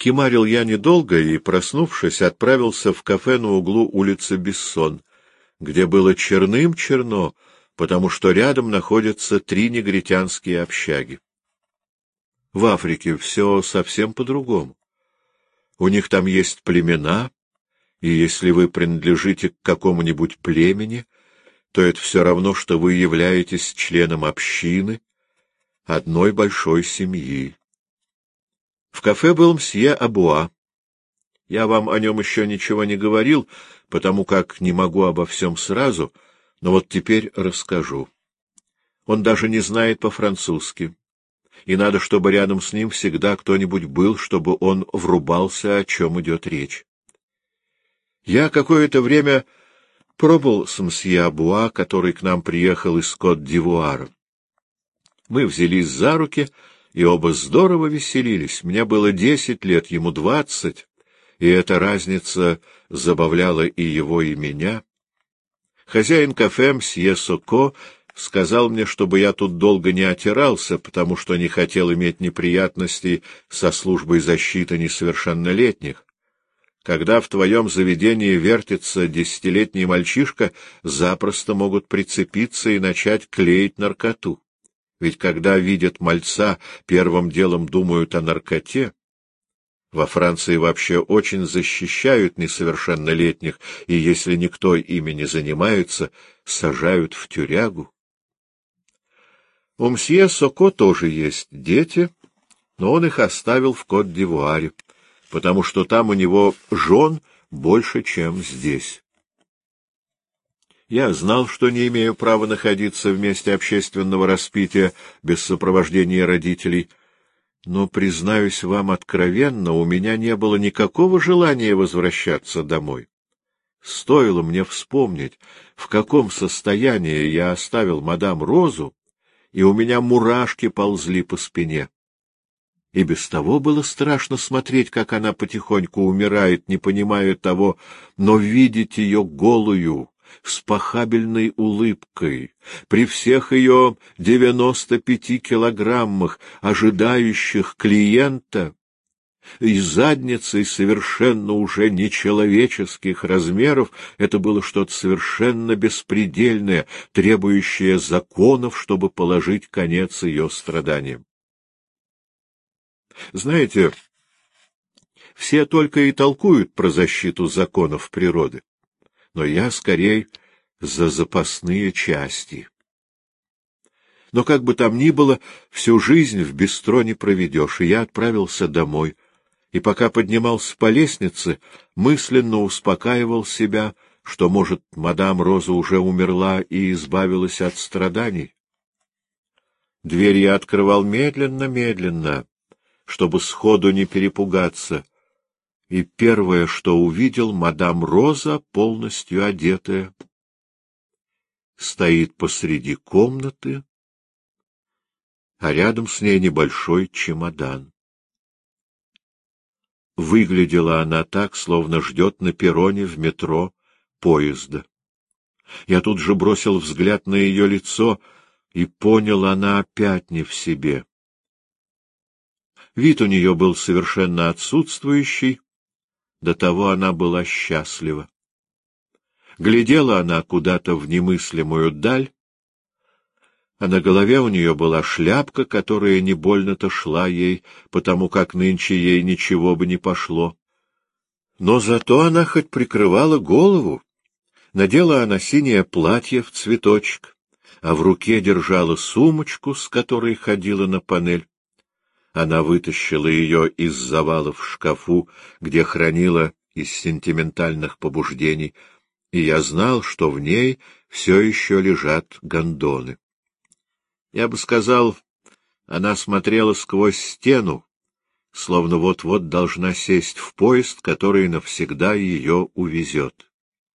Кимарил я недолго и, проснувшись, отправился в кафе на углу улицы Бессон, где было черным-черно, потому что рядом находятся 3 негритянские общаги. В Африке все совсем по-другому. У них там есть племена, и если вы принадлежите к какому-нибудь племени, то это все равно, что вы являетесь членом общины, одной большой семьи. В кафе был мсье Абуа. Я вам о нем еще ничего не говорил, потому как не могу обо всем сразу, но вот теперь расскажу. Он даже не знает по-французски, и надо, чтобы рядом с ним всегда кто-нибудь был, чтобы он врубался, о чем идет речь. Я какое-то время пробыл с мсье Абуа, который к нам приехал из Кот-д'Ивуара. Мы взялись за руки, и оба здорово веселились. Мне было 10 лет, ему 20, и эта разница забавляла и его, и меня. Хозяин кафе, мсье Соко, сказал мне, чтобы я тут долго не отирался, потому что не хотел иметь неприятностей со службой защиты несовершеннолетних. Когда в твоем заведении вертится 10-летний мальчишка, запросто могут прицепиться и начать клеить наркоту. Ведь когда видят мальца, первым делом думают о наркоте. Во Франции вообще очень защищают несовершеннолетних, и если никто ими не занимается, сажают в тюрягу. У мсье Соко тоже есть дети, но он их оставил в Кот-д'Ивуаре, потому что там у него жен больше, чем здесь. Я знал, что не имею права находиться в месте общественного распития без сопровождения родителей, но, признаюсь вам откровенно, у меня не было никакого желания возвращаться домой. Стоило мне вспомнить, в каком состоянии я оставил мадам Розу, и у меня мурашки ползли по спине. И без того было страшно смотреть, как она потихоньку умирает, не понимая того, но видеть ее голую, с похабельной улыбкой, при всех ее 95 килограммах, ожидающих клиента, и задницей совершенно уже нечеловеческих размеров, это было что-то совершенно беспредельное, требующее законов, чтобы положить конец ее страданиям. Знаете, все только и толкуют про защиту законов природы, но я скорее за запасные части. Но как бы там ни было, всю жизнь в бистро не проведешь, и я отправился домой, и пока поднимался по лестнице, мысленно успокаивал себя, что, может, мадам Роза уже умерла и избавилась от страданий. Дверь я открывал медленно-медленно, чтобы сходу не перепугаться, и первое, что увидел, мадам Роза, полностью одетая, стоит посреди комнаты, а рядом с ней небольшой чемодан. Выглядела она так, словно ждет на перроне в метро поезда. Я тут же бросил взгляд на ее лицо и понял, она опять не в себе. Вид у нее был совершенно отсутствующий, до того она была счастлива. Глядела она куда-то в немыслимую даль, а на голове у нее была шляпка, которая не больно-то шла ей, потому как нынче ей ничего бы не пошло. Но зато она хоть прикрывала голову. Надела она синее платье в цветочек, а в руке держала сумочку, с которой ходила на панель. Она вытащила ее из завала в шкафу, где хранила из сентиментальных побуждений, и я знал, что в ней все еще лежат гондоны. Я бы сказал, она смотрела сквозь стену, словно вот-вот должна сесть в поезд, который навсегда ее увезет.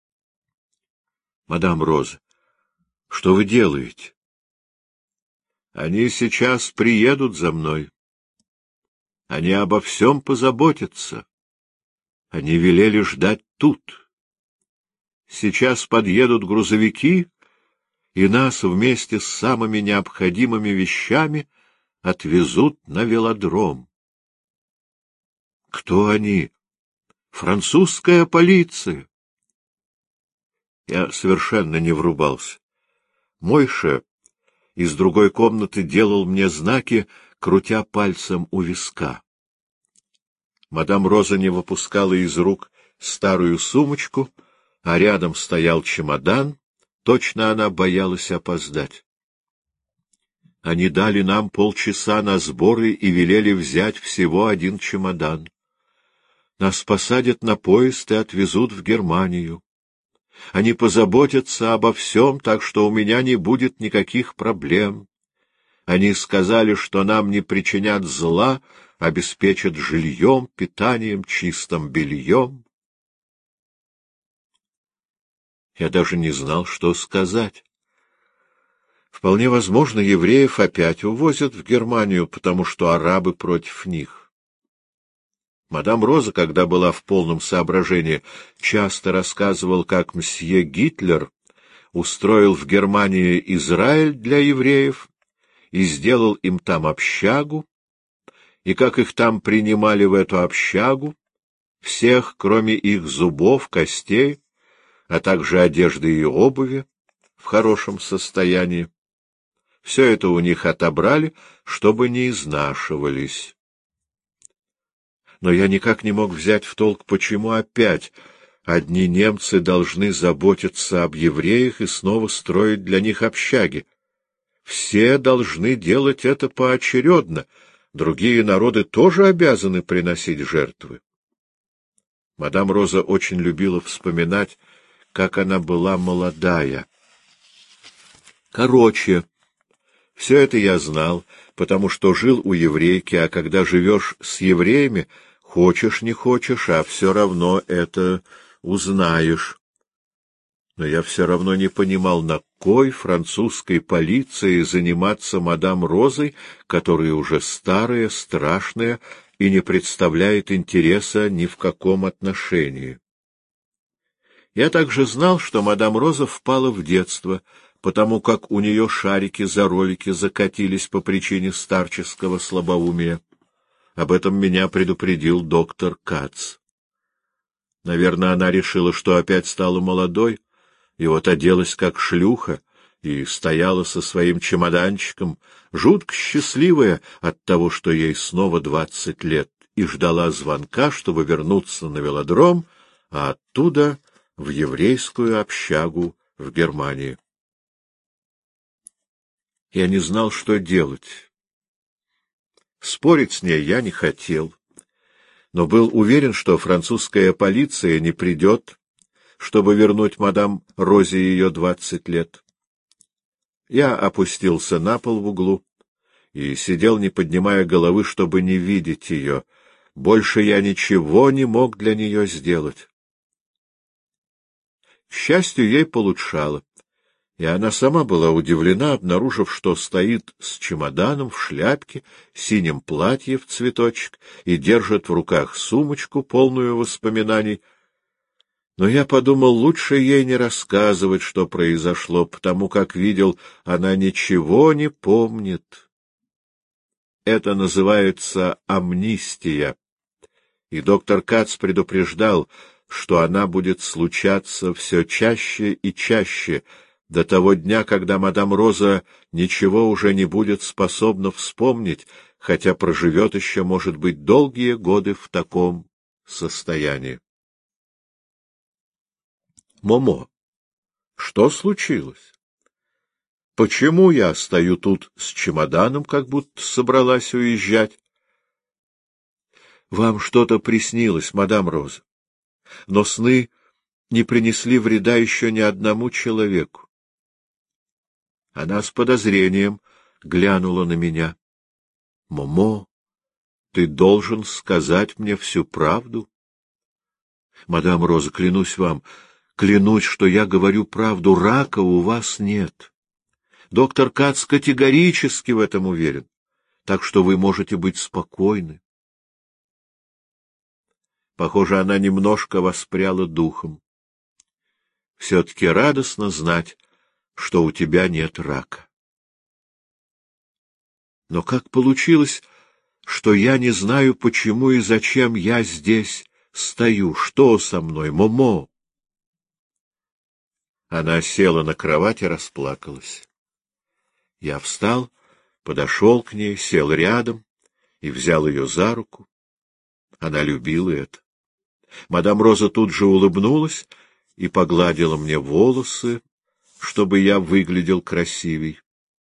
— Мадам Роза, что вы делаете? — Они сейчас приедут за мной. Они обо всем позаботятся. Они велели ждать тут. Сейчас подъедут грузовики, и нас вместе с самыми необходимыми вещами отвезут на велодром. — Кто они? Французская полиция. Я совершенно не врубался. Мойша из другой комнаты делал мне знаки, крутя пальцем у виска. Мадам Роза не выпускала из рук старую сумочку, а рядом стоял чемодан. Точно она боялась опоздать. Они дали нам полчаса на сборы и велели взять всего 1 чемодан. Нас посадят на поезд и отвезут в Германию. Они позаботятся обо всем, так что у меня не будет никаких проблем. Они сказали, что нам не причинят зла, обеспечат жильем, питанием, чистым бельем. Я даже не знал, что сказать. Вполне возможно, евреев опять увозят в Германию, потому что арабы против них. Мадам Роза, когда была в полном соображении, часто рассказывал, как мсье Гитлер устроил в Германии Израиль для евреев и сделал им там общагу, и как их там принимали в эту общагу, всех, кроме их зубов, костей, а также одежды и обуви, в хорошем состоянии. Все это у них отобрали, чтобы не изнашивались. Но я никак не мог взять в толк, почему опять одни немцы должны заботиться об евреях и снова строить для них общаги. Все должны делать это поочередно, другие народы тоже обязаны приносить жертвы. Мадам Роза очень любила вспоминать, как она была молодая. Короче, все это я знал, потому что жил у еврейки, а когда живешь с евреями, хочешь не хочешь, а все равно это узнаешь. Но я все равно не понимал, на кой французской полиции заниматься мадам Розой, которая уже старая, страшная и не представляет интереса ни в каком отношении. Я также знал, что мадам Роза впала в детство, потому как у нее шарики за ролики закатились по причине старческого слабоумия. Об этом меня предупредил доктор Кац. Наверное, она решила, что опять стала молодой, и вот оделась как шлюха, и стояла со своим чемоданчиком, жутко счастливая от того, что ей снова 20 лет, и ждала звонка, чтобы вернуться на велодром, а оттуда в еврейскую общагу в Германии. Я не знал, что делать. Спорить с ней я не хотел, но был уверен, что французская полиция не придет, чтобы вернуть мадам Розе ее 20 лет. Я опустился на пол в углу и сидел, не поднимая головы, чтобы не видеть ее. Больше я ничего не мог для нее сделать. К счастью, ей получшало, и она сама была удивлена, обнаружив, что стоит с чемоданом в шляпке, синем платье в цветочек и держит в руках сумочку, полную воспоминаний. Но я подумал, лучше ей не рассказывать, что произошло, потому как видел, она ничего не помнит. Это называется амнистия, и доктор Кац предупреждал, что она будет случаться все чаще и чаще, до того дня, когда мадам Роза ничего уже не будет способна вспомнить, хотя проживет еще, может быть, долгие годы в таком состоянии. Момо, что случилось? Почему я стою тут с чемоданом, как будто собралась уезжать? Вам что-то приснилось, мадам Роза, но сны не принесли вреда еще ни одному человеку. Она с подозрением глянула на меня. — Момо, ты должен сказать мне всю правду. — Мадам Роза, клянусь вам, клянусь, что я говорю правду, рака у вас нет. Доктор Кац категорически в этом уверен, так что вы можете быть спокойны. Похоже, она немножко воспряла духом. Все-таки радостно знать, что у тебя нет рака. Но как получилось, что я не знаю, почему и зачем я здесь стою. Что со мной, Момо? Она села на кровать и расплакалась. Я встал, подошел к ней, сел рядом и взял ее за руку. Она любила это. Мадам Роза тут же улыбнулась и погладила мне волосы, чтобы я выглядел красивей.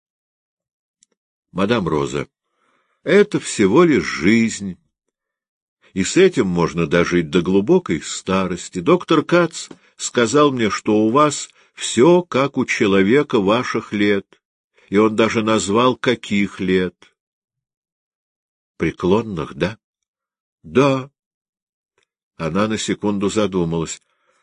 Мадам Роза, это всего лишь жизнь, и с этим можно дожить до глубокой старости. Доктор Кац сказал мне, что у вас все как у человека ваших лет, и он даже назвал, каких лет. Преклонных, да? Да. Она на секунду задумалась.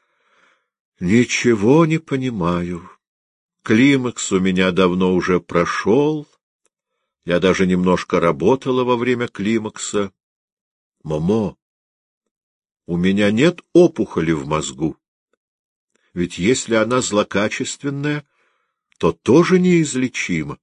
Ничего не понимаю. Климакс у меня давно уже прошел. Я даже немножко работала во время климакса. Момо, у меня нет опухоли в мозгу. Ведь если она злокачественная, то тоже неизлечима.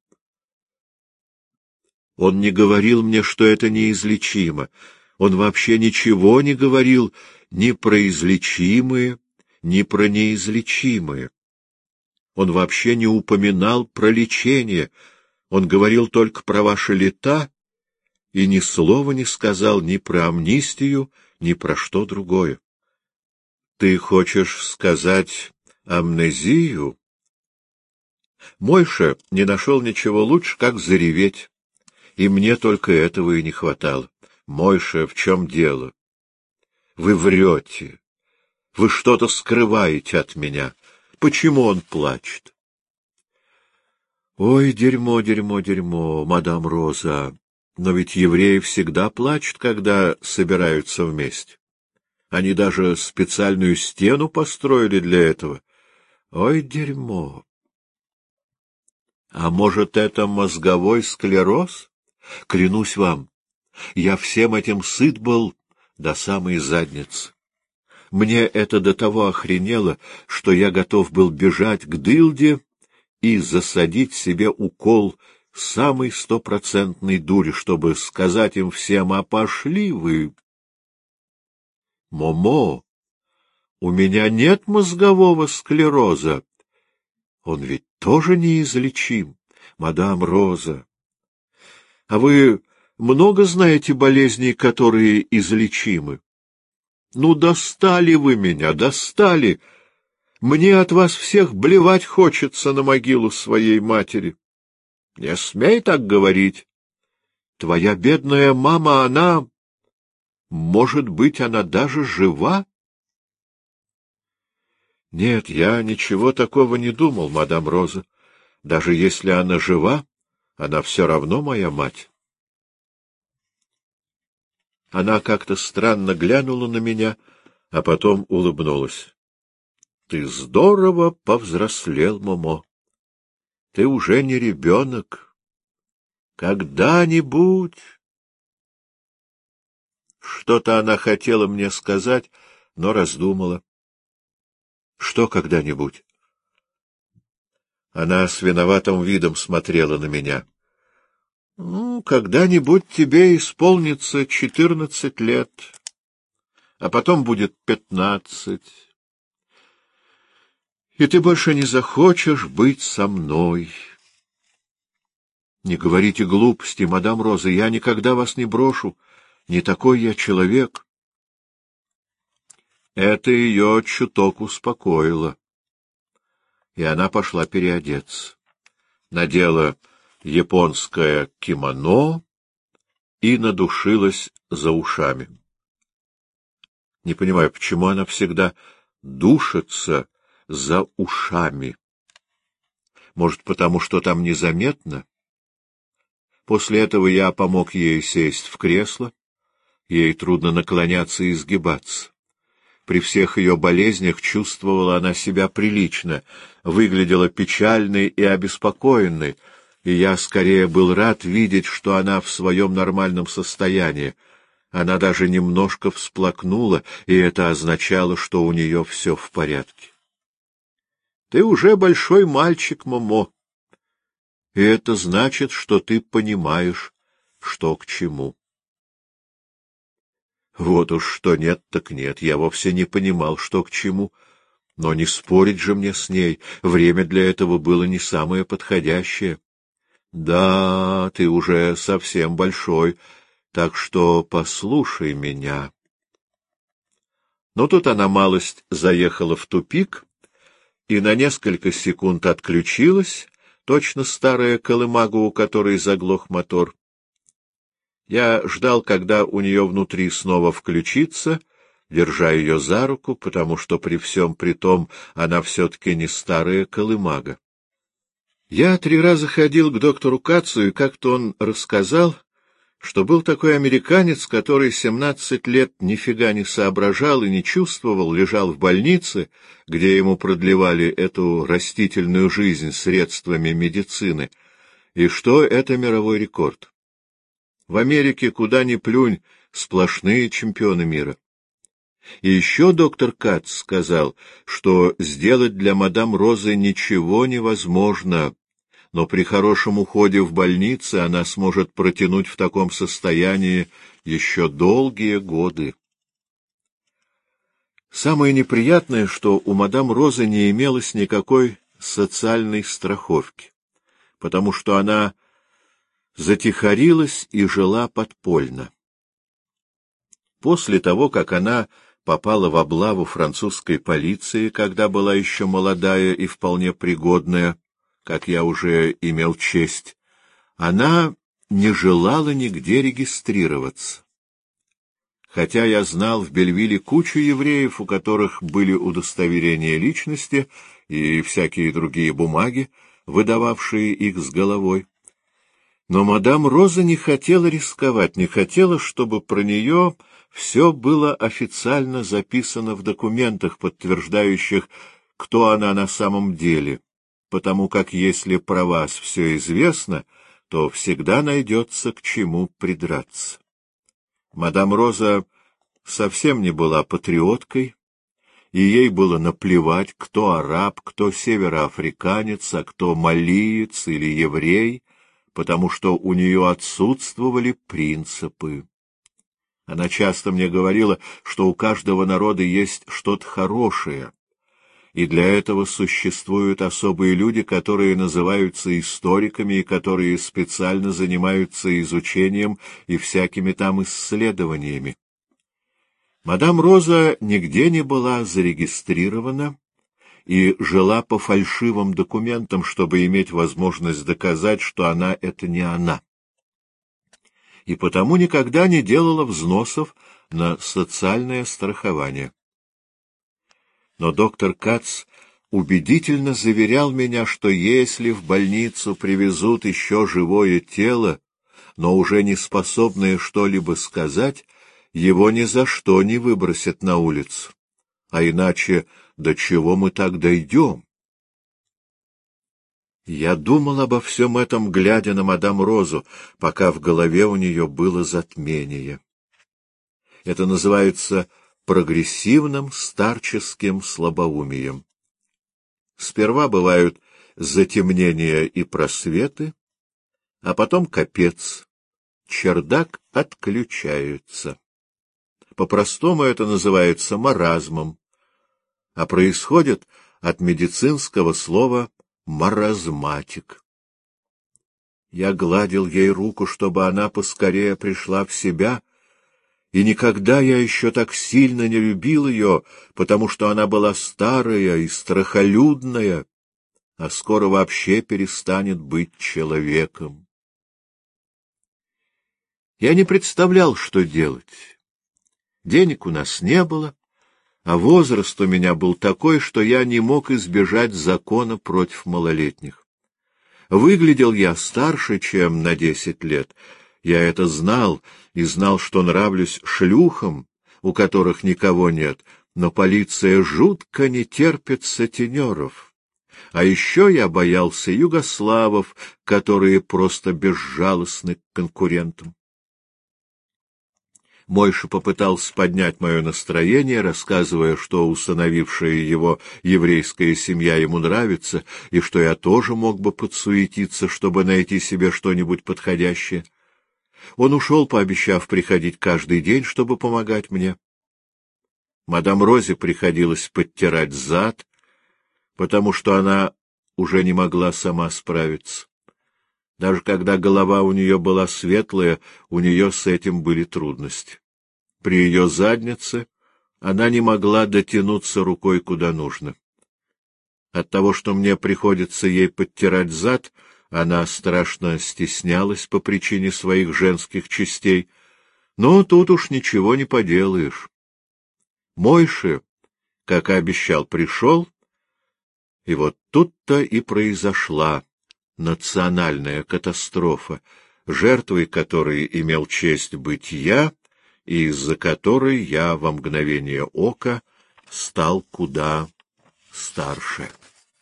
Он не говорил мне, что это неизлечимо. Он вообще ничего не говорил ни про излечимые, ни про неизлечимые. Он вообще не упоминал про лечение. Он говорил только про ваши лета и ни слова не сказал ни про амнистию, ни про что другое. Ты хочешь сказать амнезию? Мойша не нашел ничего лучше, как зареветь, и мне только этого и не хватало. Мойша, в чем дело? Вы врете. Вы что-то скрываете от меня. Почему он плачет? Ой, дерьмо, дерьмо, дерьмо, мадам Роза. Но ведь евреи всегда плачут, когда собираются вместе. Они даже специальную стену построили для этого. Ой, дерьмо. А может, это мозговой склероз? Клянусь вам, я всем этим сыт был до самой задницы. Мне это до того охренело, что я готов был бежать к дылде и засадить себе укол самой стопроцентной дури, чтобы сказать им всем: а пошли вы. Момо, у меня нет мозгового склероза. Он ведь тоже неизлечим, мадам Роза. А вы много знаете болезней, которые излечимы? Ну, достали вы меня, достали. Мне от вас всех блевать хочется на могилу своей матери. Не смей так говорить. Твоя бедная мама, она... Может быть, она даже жива? Нет, я ничего такого не думал, мадам Роза. Даже если она жива, она все равно моя мать. Она как-то странно глянула на меня, а потом улыбнулась. — Ты здорово повзрослел, Момо. Ты уже не ребенок. Когда-нибудь... Что-то она хотела мне сказать, но раздумала. — Что когда-нибудь? Она с виноватым видом смотрела на меня. — Ну, когда-нибудь тебе исполнится 14 лет, а потом будет 15. И ты больше не захочешь быть со мной. Не говорите глупости, мадам Роза, я никогда вас не брошу. Не такой я человек. Это ее чуток успокоило. И она пошла переодеться. Надела японское кимоно и надушилась за ушами. Не понимаю, почему она всегда душится за ушами. Может, потому что там незаметно? После этого я помог ей сесть в кресло. Ей трудно наклоняться и изгибаться. При всех ее болезнях чувствовала она себя прилично, выглядела печальной и обеспокоенной, и я скорее был рад видеть, что она в своем нормальном состоянии. Она даже немножко всплакнула, и это означало, что у нее все в порядке. — Ты уже большой мальчик, Момо, и это значит, что ты понимаешь, что к чему. Вот уж что нет, так нет. Я вовсе не понимал, что к чему. Но не спорить же мне с ней. Время для этого было не самое подходящее. Да, ты уже совсем большой, так что послушай меня. Но тут она малость заехала в тупик и на несколько секунд отключилась, точно старая колымага, у которой заглох мотор. Я ждал, когда у нее внутри снова включится, держа ее за руку, потому что при всем при том она все-таки не старая колымага. Я 3 раза ходил к доктору Кацу, и как-то он рассказал, что был такой американец, который 17 лет нифига не соображал и не чувствовал, лежал в больнице, где ему продлевали эту растительную жизнь средствами медицины, и что это мировой рекорд. В Америке, куда ни плюнь, сплошные чемпионы мира. И еще доктор Кац сказал, что сделать для мадам Розы ничего невозможно, но при хорошем уходе в больнице она сможет протянуть в таком состоянии еще долгие годы. Самое неприятное, что у мадам Розы не имелось никакой социальной страховки, потому что она затихарилась и жила подпольно. После того, как она попала в облаву французской полиции, когда была еще молодая и вполне пригодная, как я уже имел честь, она не желала нигде регистрироваться. Хотя я знал в Бельвилле кучу евреев, у которых были удостоверения личности и всякие другие бумаги, выдававшие их с головой. Но мадам Роза не хотела рисковать, не хотела, чтобы про нее все было официально записано в документах, подтверждающих, кто она на самом деле, потому как если про вас все известно, то всегда найдется к чему придраться. Мадам Роза совсем не была патриоткой, и ей было наплевать, кто араб, кто североафриканец, а кто малиец или еврей, потому что у нее отсутствовали принципы. Она часто мне говорила, что у каждого народа есть что-то хорошее, и для этого существуют особые люди, которые называются историками и которые специально занимаются изучением и всякими там исследованиями. Мадам Роза нигде не была зарегистрирована и жила по фальшивым документам, чтобы иметь возможность доказать, что она — это не она. И потому никогда не делала взносов на социальное страхование. Но доктор Кац убедительно заверял меня, что если в больницу привезут еще живое тело, но уже не способное что-либо сказать, его ни за что не выбросят на улицу. А иначе до чего мы так дойдем? Я думал обо всем этом, глядя на мадам Розу, пока в голове у нее было затмение. Это называется прогрессивным старческим слабоумием. Сперва бывают затемнения и просветы, а потом капец, чердак отключается. По-простому это называется маразмом, а происходит от медицинского слова «маразматик». Я гладил ей руку, чтобы она поскорее пришла в себя, и никогда я еще так сильно не любил ее, потому что она была старая и страхолюдная, а скоро вообще перестанет быть человеком. Я не представлял, что делать. Денег у нас не было, а возраст у меня был такой, что я не мог избежать закона против малолетних. Выглядел я старше, чем на 10 лет. Я это знал и знал, что нравлюсь шлюхам, у которых никого нет, но полиция жутко не терпит сутенеров. А еще я боялся югославов, которые просто безжалостны к конкурентам. Мойша попытался поднять мое настроение, рассказывая, что усыновившая его еврейская семья ему нравится, и что я тоже мог бы подсуетиться, чтобы найти себе что-нибудь подходящее. Он ушел, пообещав приходить каждый день, чтобы помогать мне. Мадам Розе приходилось подтирать зад, потому что она уже не могла сама справиться. Даже когда голова у нее была светлая, у нее с этим были трудности. При ее заднице она не могла дотянуться рукой куда нужно. От того, что мне приходится ей подтирать зад, она страшно стеснялась по причине своих женских частей, но тут уж ничего не поделаешь. Мойши, как и обещал, пришел, и вот тут-то и произошла национальная катастрофа, жертвой которой имел честь быть я, и из-за которой я во мгновение ока стал куда старше.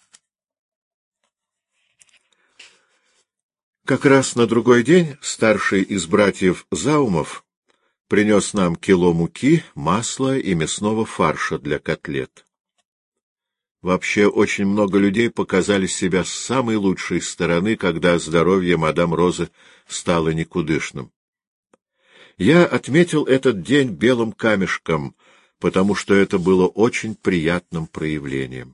Как раз на другой день старший из братьев Заумов принес нам кило муки, масла и мясного фарша для котлет. Вообще, очень много людей показали себя с самой лучшей стороны, когда здоровье мадам Розы стало никудышным. Я отметил этот день белым камешком, потому что это было очень приятным проявлением.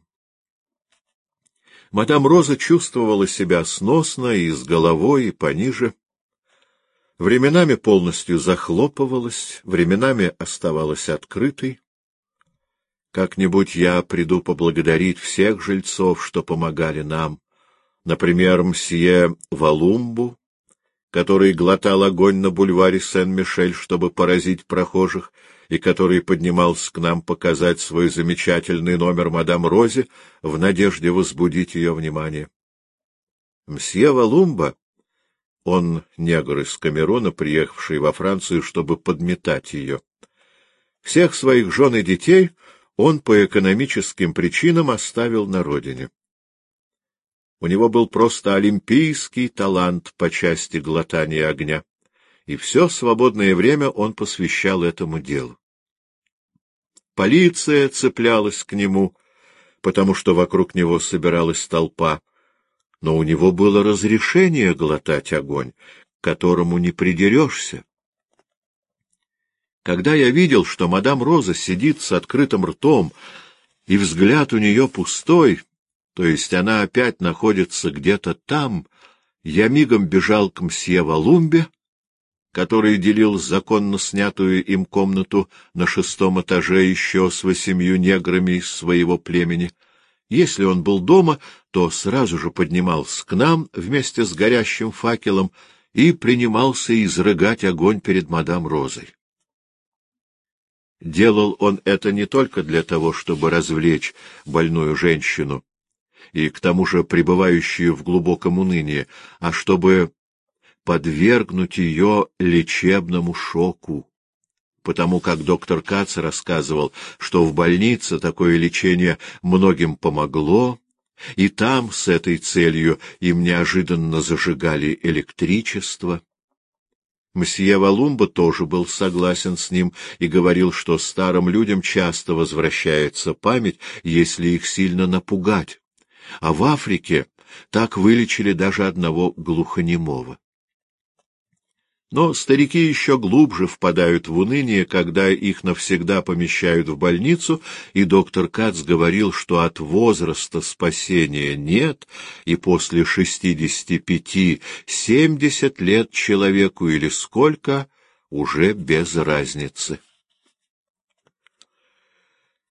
Мадам Роза чувствовала себя сносно и с головой, и пониже. Временами полностью захлопывалась, временами оставалась открытой. Как-нибудь я приду поблагодарить всех жильцов, что помогали нам. Например, мсье Валумбу, который глотал огонь на бульваре Сен-Мишель, чтобы поразить прохожих, и который поднимался к нам показать свой замечательный номер мадам Розе в надежде возбудить ее внимание. Мсье Валумба, он негр из Камеруна, приехавший во Францию, чтобы подметать ее. Всех своих жен и детей он по экономическим причинам оставил на родине. У него был просто олимпийский талант по части глотания огня, и все свободное время он посвящал этому делу. Полиция цеплялась к нему, потому что вокруг него собиралась толпа, но у него было разрешение глотать огонь, к которому не придерешься. Когда я видел, что мадам Роза сидит с открытым ртом, и взгляд у нее пустой, то есть она опять находится где-то там, я мигом бежал к мсье Валумбе, который делил законно снятую им комнату на 6-м этаже еще с 8 неграми из своего племени. Если он был дома, то сразу же поднимался к нам вместе с горящим факелом и принимался изрыгать огонь перед мадам Розой. Делал он это не только для того, чтобы развлечь больную женщину, и к тому же пребывающую в глубоком унынии, а чтобы подвергнуть ее лечебному шоку, потому как доктор Кац рассказывал, что в больнице такое лечение многим помогло, и там с этой целью им неожиданно зажигали электричество. Мсье Валумба тоже был согласен с ним и говорил, что старым людям часто возвращается память, если их сильно напугать, а в Африке так вылечили даже одного глухонемого. Но старики еще глубже впадают в уныние, когда их навсегда помещают в больницу, и доктор Кац говорил, что от возраста спасения нет, и после 65-70 лет человеку или сколько уже без разницы.